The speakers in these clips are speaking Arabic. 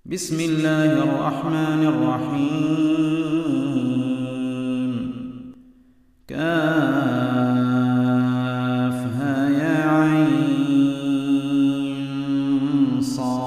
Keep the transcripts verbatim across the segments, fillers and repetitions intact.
بسم الله الرحمن الرحيم. كافها يا عين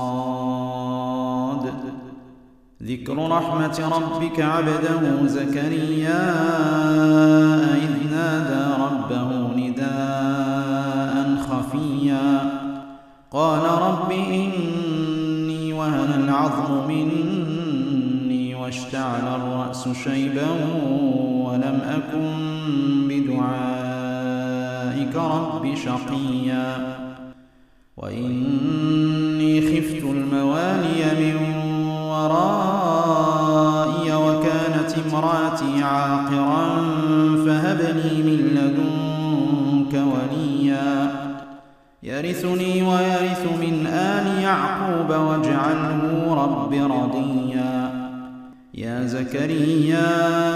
صاد. ذكر رحمة ربك عبده زكريا إذ نادى ربه نداء خفيا قال رب إني وهن العظم مني واشتعل الرأس شيبا ولم أكن بدعائك رب شقيا وإني خفت الموالي من ورائي وكانت امرأتي عاقرا فهب لي من لدنك وليا يرثني ويرث من آل يعقوب واجعله رب رضيا. يا زكريا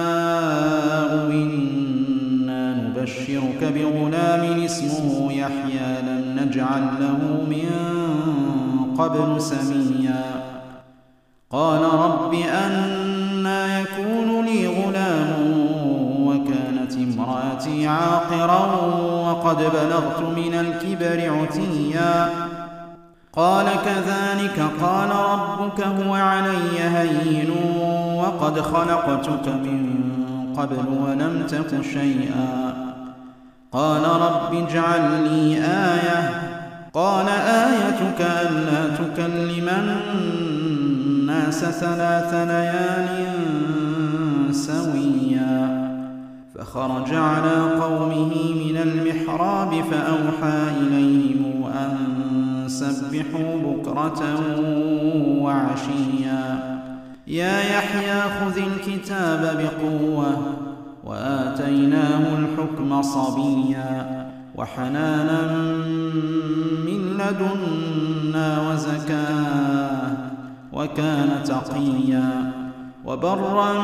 إنا نبشرك بغلام اسمه يحيى لم نجعل له من قبل سميا قال رب أنى يكون لي غلام وكانت امرأتي عاقرا وقد بلغت من الكبر عتيا قال كذلك قال ربك هو علي هين وقد خلقتك من قبل ولم تك شيئا قال رب اجعل لي آية قال آيتك ألا تكلم الناس ثلاث ليال سويا فخرج على قومه من المحراب فأوحى إليهم أن سبحوا بكرة وعشيا يا يحيى خذ الكتاب بقوة وآتيناه الحكم صبيا وحنانا من لدنا وزكاة وكان تقيا وبرا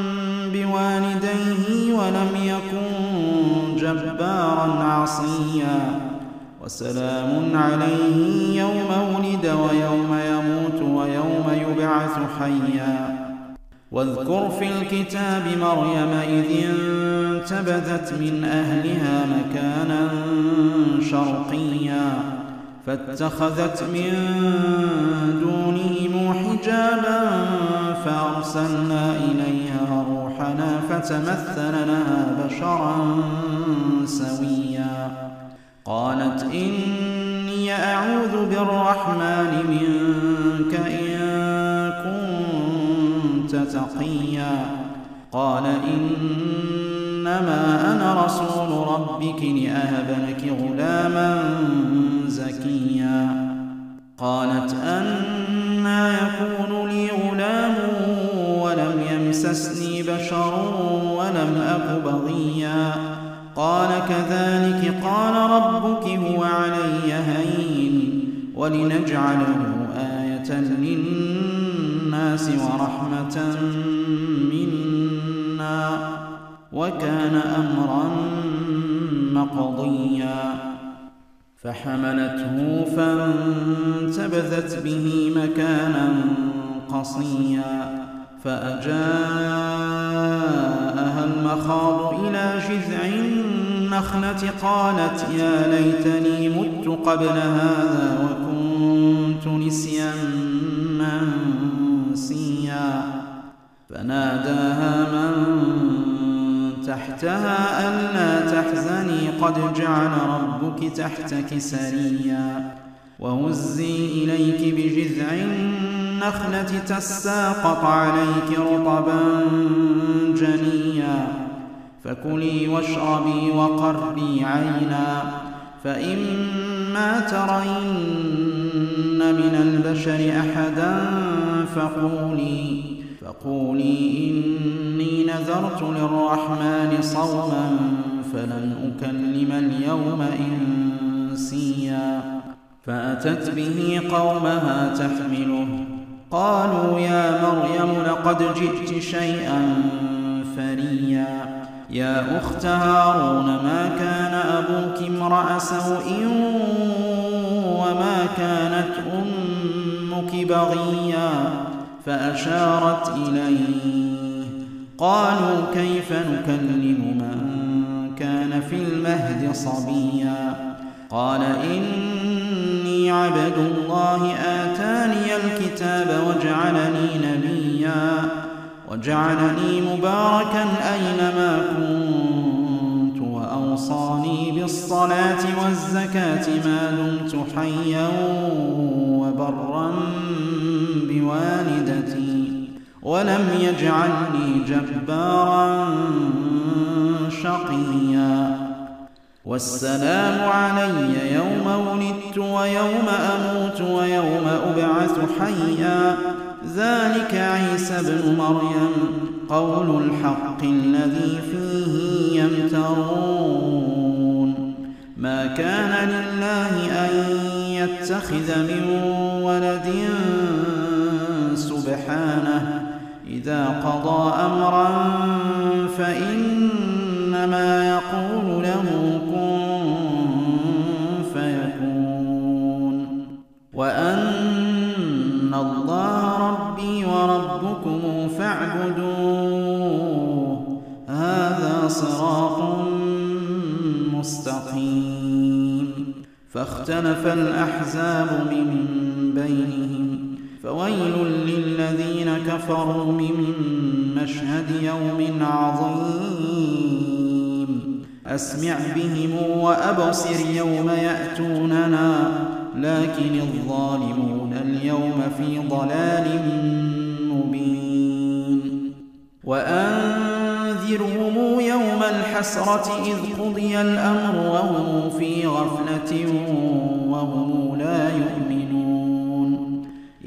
بوالديه ولم يكن جبارا عصيا وسلام عليه يوم ولد ويوم يموت ويوم يبعث حيا واذكر في الكتاب مريم إذ انتبذت من أهلها مكانا شرقيا فاتخذت من دونهم حجابا فأرسلنا إليها روحنا فتمثل لها بشرا سويا قالت إني أعوذ بالرحمن منك إن كنت تقيا قال إنما أنا رسول ربك لأهب لك غلاما زكيا قالت أنى يكون لي غلام ولم يمسسني بشر ولم أك بغيا قال كذلك قال ربك هو علي هين ولنجعله آية للناس ورحمة منا وكان أمرا مقضيا فحملته فانتبذت به مكانا قصيا فأجاءها المخاض إلى جذع النخلة قالت يا ليتني مت قبل هذا وكنت نسيا منسيا فناداها من تحتها ألا تحزني قد جعل ربك تحتك سريا وهزي إليك بجذع النخلة تساقط عليك رطبا جنيا فكلي واشربي وقري عينا فإما ترين من البشر أحدا فقولي فقولي إني نذرت للرحمن صوما فلن أكلم اليوم إنسيا فأتت به قومها تحمله قالوا يا مريم لقد جئت شيئا فريا يا أخت هارون ما كان أبوك امرأ سوء وما كانت أمك بغيا فأشارت إليه. قالوا كيف نكلم من كان في المهد صبيا؟ قال إني عبد الله آتاني الكتاب وجعلني نبيا وجعلني مباركا أينما كنت وأوصاني بالصلاة والزكاة ما دمت حيا وبرا بوالدتي ولم يجعلني جبارا شقيا. والسلام علي يوم ولدت ويوم أموت ويوم أبعث حيا. ذلك عيسى ابن مريم قول الحق الذي فيه يمترون. ما كان لله أن يتخذ من ولد سبحانه، إذا قضى أمرا فإنما يقول له كن فيكون. وأن الله ربي وربكم فاعبدوه، هذا صراط مستقيم. فاختلف الأحزاب من بينهم، فويل للذين كفروا من مشهد يوم عظيم. أسمع بهم وأبصر يوم يأتوننا، لكن الظالمون اليوم في ضلال مبين. وأنذرهم يوم الحسرة إذ قضي الأمر وهم في غفلة وهم لا يؤمنون.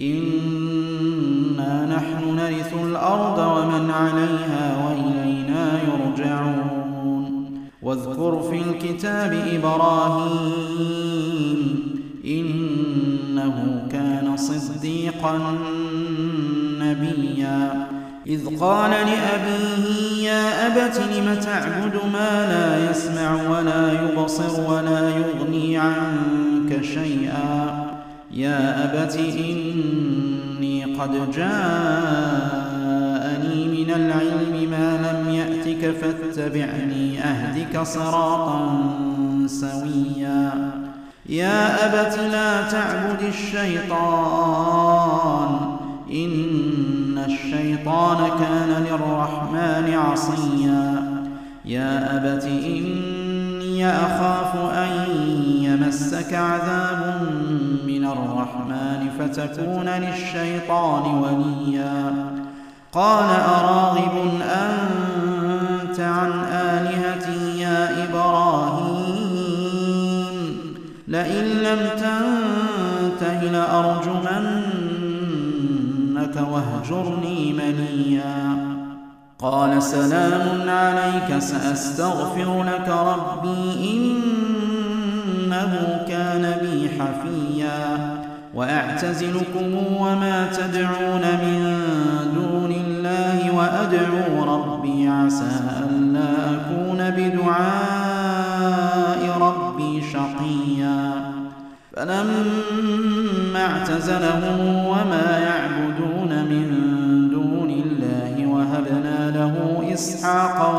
إنا نحن نرث الأرض ومن عليها وإلينا يرجعون. واذكر في الكتاب إبراهيم إنه كان صديقا نبيا. إذ قال لأبيه يا أبت لم تعبد ما لا يسمع ولا يبصر ولا يغني عنك شيئا. يا أبت إني قد جاءني من العلم ما لم يأتك فاتبعني أهدك صراطا سويا. يا أبت لا تعبد الشيطان إن الشيطان كان للرحمن عصيا. يا أبت إني أخاف أن يمسك عذاب من الرحمن فتكون للشيطان وليا. قال أراغب أنت عن آلهتي يا إبراهيم؟ لئن لم تنته لأرجمنك واهجرني مليا. قال سلام عليك سأستغفر لك ربي إنه كان بي حفيا. وأعتزلكم وما تدعون من دون الله وأدعو ربي عسى ألا أكون بدعاء ربي شقيا. فلما اعتزلهم وما يعبدون من دون الله وهبنا له إسحاق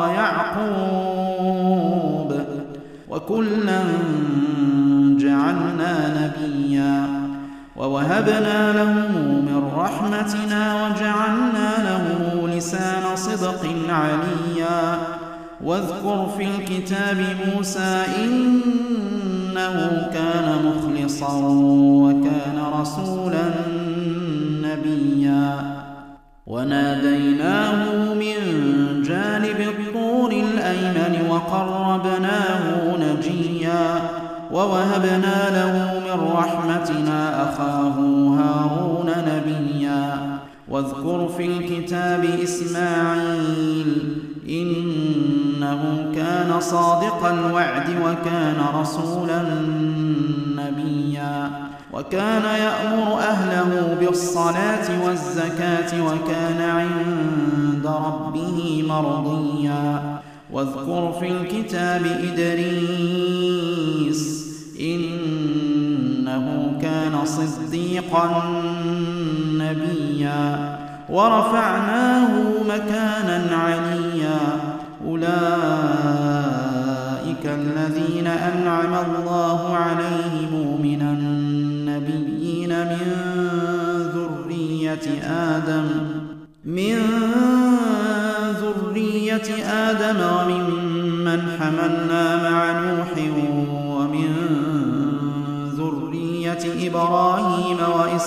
ويعقوب وكلا جعلنا نبيا. ووهبنا لهم من رحمتنا وجعلنا لهم لسان صدق عليا. واذكر في الكتاب موسى إنه كان مخلصا وكان رسولا نبيا. وناديناه من جانب الطور الأيمن وقربناه نجيا. ووهبنا له من رحمتنا أخاه هارون نبيا. واذكر في الكتاب إسماعيل إنه كان صادق الوعد وكان رسولا نبيا. وكان يأمر أهله بالصلاة والزكاة وكان عند ربه مرضيا. واذكر في الكتاب إدريس إنه كان صديقا نبيا. ورفعناه مكانا عليا أولئك الذين أنعم الله عليهم من النبيين من ذرية آدم من ذرية آدم وممن حملنا مع نوح ومن ذرية إبراهيم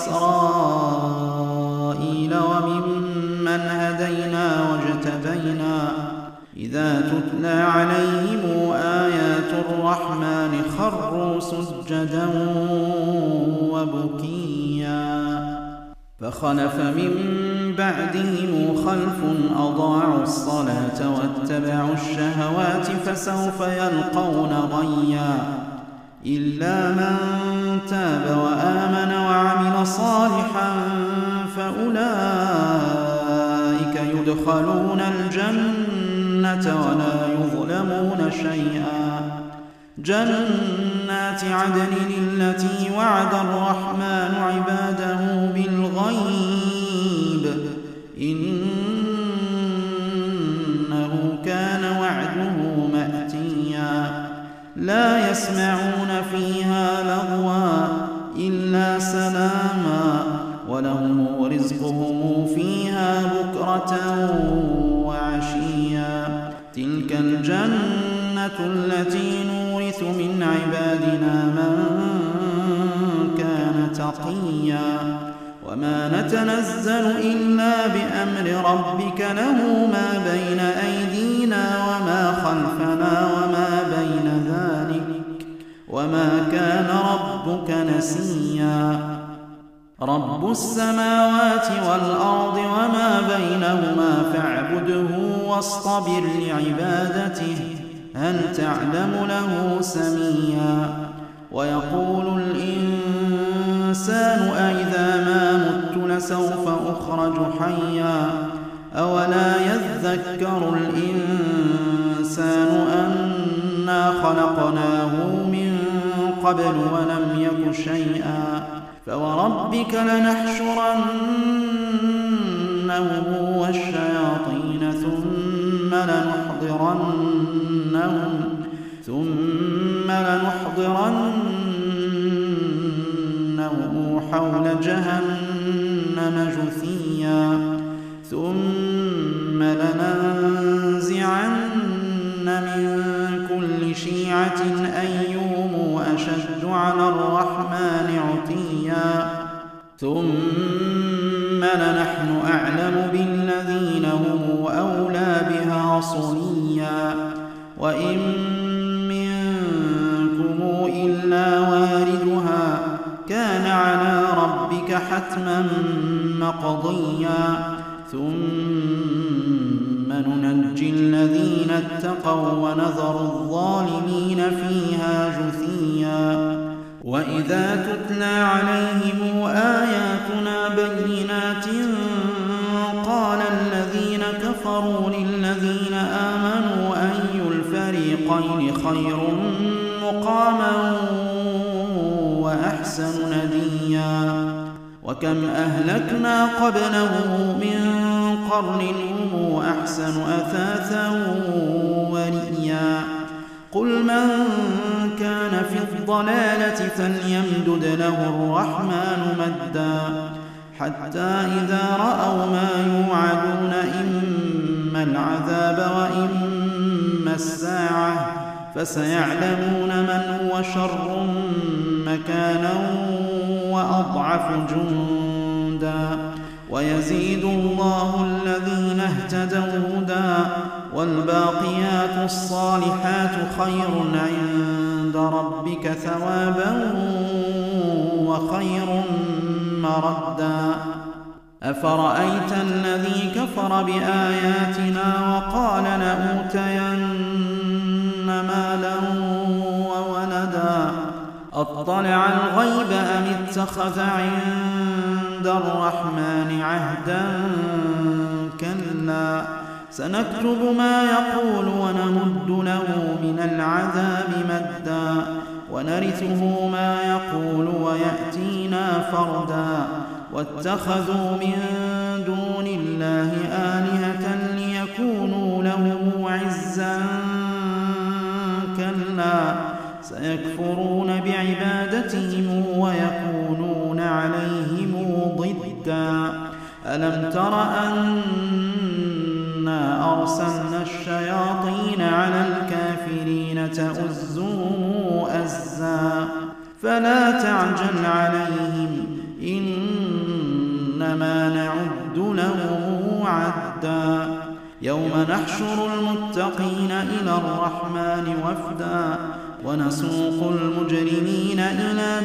وإسرائيل وممن هدينا واجتبينا إذا تتلى عليهم آيات الرحمن خروا سجدا وبكيا فخلف من بعدهم خلف أضاعوا الصلاة واتبعوا الشهوات فسوف يلقون غيا إلا من تاب وآمن وعمل صالحا فأولئك يدخلون الجنة ولا يظلمون شيئا جنات عدن التي وعد الرحمن عباده بالغيب إنه كان وعده مأتيا لا يسمعون فيها لغوا إلا سلاما ولهم رزقهم فيها بكرة وعشيا تلك الجنة التي نورث من عبادنا من كان تقيا وما نتنزل إلا بأمر ربك له ما بين أيدينا وما خلفنا وما بين ذلك وما كان ربك نسيا رب السماوات والأرض وما بينهما فاعبده واصطبر لعبادته هل تعلم له سميا ويقول الإنسان أئذا ما مت لسوف أخرج حيا أولا يذكر الإنسان أنا خلقناه من قبل ولم يك شيئا فوربك لنحشرنهم والشياطين ثم لنحضرنهم ثم لنحضرنهم حول جهنم جثيا ثم لننزعن من كل شيعة أيهم أشد على الرحمن عتيا ثم لنحن أعلم بالذين هم أولى بها صليا وإن منكم إلا واردها كان على ربك حتما مقضيا ثم ننجي الذين اتقوا ونذر الظالمين فيها جثيا وإذا تتلى عليهم آياتنا بينات قال الذين كفروا للذين آمنوا أي الفريقين خير مقاما وأحسن نديا وكم أهلكنا قبلهم من قرن هم أحسن أثاثا ورئيا قل من كان في الضلالة فليمدد له الرحمن مدا حتى إذا رأوا ما يوعدون إما العذاب وإما الساعة فسيعلمون من هو شر مكانا وأضعف جندا ويزيد الله الذين اهتدوا هدى والباقيات الصالحات خير عند ربك ثوابا وخير مردا أفرأيت الذي كفر بآياتنا وقال لأوتين مالا وولدا أطلع الغيب أم اتخذ عند الرحمن عهدا كلا سنكتب ما يقول ونمد له من العذاب مدا ونرثه ما يقول ويأتينا فردا واتخذوا من دون لله آلهة ليكونوا لهم عزا كلا سيكفرون بعبادتهم ويكونون عليهم ضدا ألم تر أنا أرسلنا الشياطين على الكافرين تؤزهم أزا فلا تعجل عليهم إنما نعد لهم عدا يوم نحشر المتقين إلى الرحمن وفدا ونسوق المجرمين إلى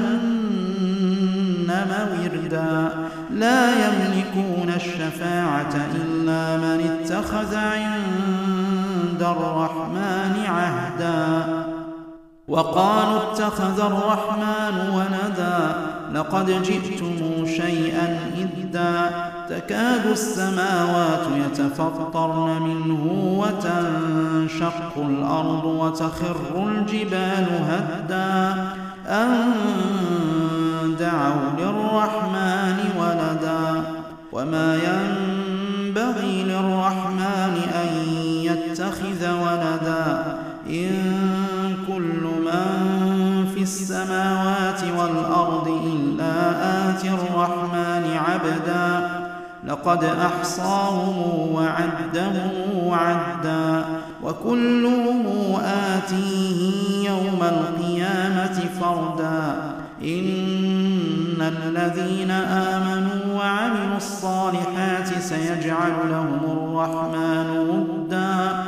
جهنم وردا لا يملكون الشفاعة إلا من اتخذ عند الرحمن عهدا وقالوا اتخذ الرحمن ولدا لقد جئتم شيئا إدا تكاد السماوات يتفطرن منه وتنشق الأرض وتخر الجبال هدا أن دعوا للرحمن ولدا وما ينبغي للرحمن أن يتخذ ولدا إن كل من في السماوات والأرض إلا آتي الرحمن عبدا لقد أحصاهم وعدهم عدا وكلهم آتيه يوم القيامة فردا إن الذين آمنوا وعملوا الصالحات سيجعل لهم الرحمن ودا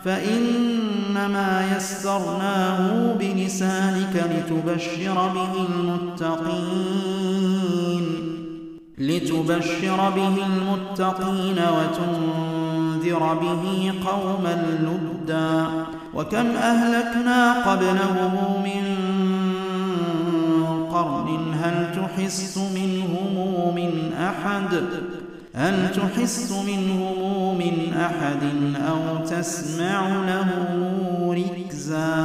فإنما يسرناه بلسانك لتبشر به المتقين لتبشر به المتقين وتنذر به قوما لدا وكم أهلكنا قبلهم من قرن هل تحس منهم من أحد هل تحس منهم من أحد أو تسمع لهم ركزا